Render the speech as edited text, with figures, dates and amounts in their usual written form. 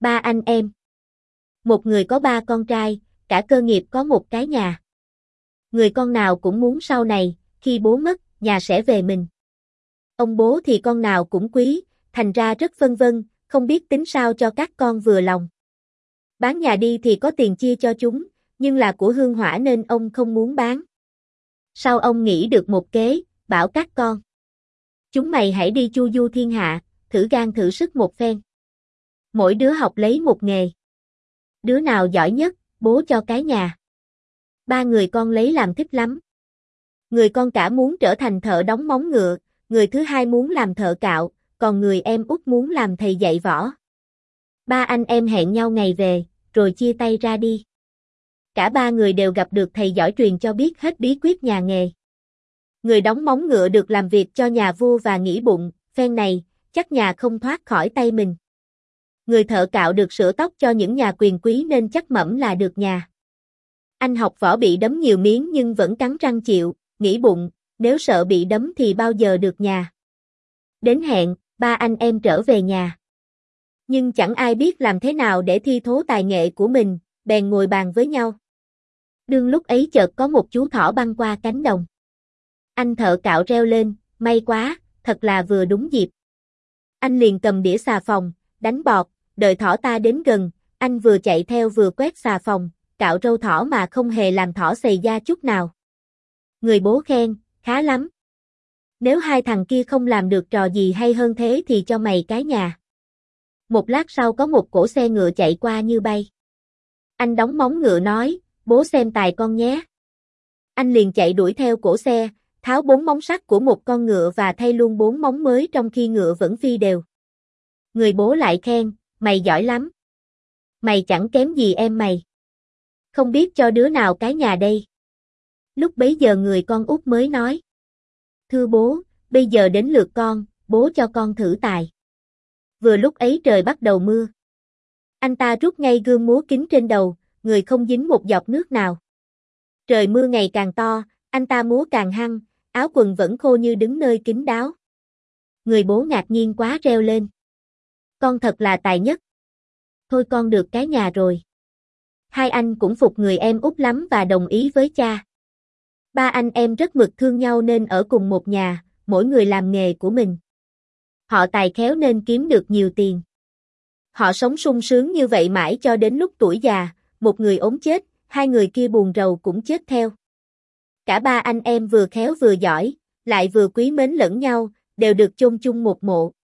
Ba anh em. Một người có ba con trai, cả cơ nghiệp có một cái nhà. Người con nào cũng muốn sau này, khi bố mất, nhà sẽ về mình. Ông bố thì con nào cũng quý, thành ra rất phân vân, không biết tính sao cho các con vừa lòng. Bán nhà đi thì có tiền chia cho chúng, nhưng là của hương hỏa nên ông không muốn bán. Sau ông nghĩ được một kế, bảo các con. Chúng mày hãy đi chu du thiên hạ, thử gan thử sức một phen. Mỗi đứa học lấy một nghề. Đứa nào giỏi nhất, bố cho cái nhà. Ba người con lấy làm thích lắm. Người con cả muốn trở thành thợ đóng móng ngựa, người thứ hai muốn làm thợ cạo, còn người em út muốn làm thầy dạy võ. Ba anh em hẹn nhau ngày về, rồi chia tay ra đi. Cả ba người đều gặp được thầy giỏi truyền cho biết hết bí quyết nhà nghề. Người đóng móng ngựa được làm việc cho nhà vua và nghĩ bụng, phen này, chắc nhà không thoát khỏi tay mình. Người thợ cạo được sửa tóc cho những nhà quyền quý nên chắc mẩm là được nhà. Anh học võ bị đấm nhiều miếng nhưng vẫn cắn răng chịu, nghĩ bụng, nếu sợ bị đấm thì bao giờ được nhà. Đến hẹn, ba anh em trở về nhà. Nhưng chẳng ai biết làm thế nào để thi thố tài nghệ của mình, bèn ngồi bàn với nhau. Đương lúc ấy chợt có một chú thỏ băng qua cánh đồng. Anh thợ cạo reo lên, may quá, thật là vừa đúng dịp. Anh liền cầm đĩa xà phòng, đánh bọt, đợi thỏ ta đến gần, anh vừa chạy theo vừa quét xà phòng, cạo râu thỏ mà không hề làm thỏ xầy da chút nào. Người bố khen, khá lắm. Nếu hai thằng kia không làm được trò gì hay hơn thế thì cho mày cái nhà. Một lát sau có một cỗ xe ngựa chạy qua như bay. Anh đóng móng ngựa nói, bố xem tài con nhé. Anh liền chạy đuổi theo cỗ xe, tháo 4 móng sắt của một con ngựa và thay luôn 4 móng mới trong khi ngựa vẫn phi đều. Người bố lại khen, mày giỏi lắm. Mày chẳng kém gì em mày. Không biết cho đứa nào cái nhà đây. Lúc bấy giờ người con út mới nói. Thưa bố, bây giờ đến lượt con, bố cho con thử tài. Vừa lúc ấy trời bắt đầu mưa. Anh ta rút ngay gươm múa kính trên đầu, người không dính một giọt nước nào. Trời mưa ngày càng to, anh ta múa càng hăng, áo quần vẫn khô như đứng nơi kín đáo. Người bố ngạc nhiên quá reo lên. Con thật là tài nhất. Thôi con được cái nhà rồi. Hai anh cũng phục người em út lắm và đồng ý với cha. Ba anh em rất mực thương nhau nên ở cùng một nhà, mỗi người làm nghề của mình. Họ tài khéo nên kiếm được nhiều tiền. Họ sống sung sướng như vậy mãi cho đến lúc tuổi già, một người ốm chết, hai người kia buồn rầu cũng chết theo. Cả ba anh em vừa khéo vừa giỏi, lại vừa quý mến lẫn nhau, đều được chôn chung một mộ.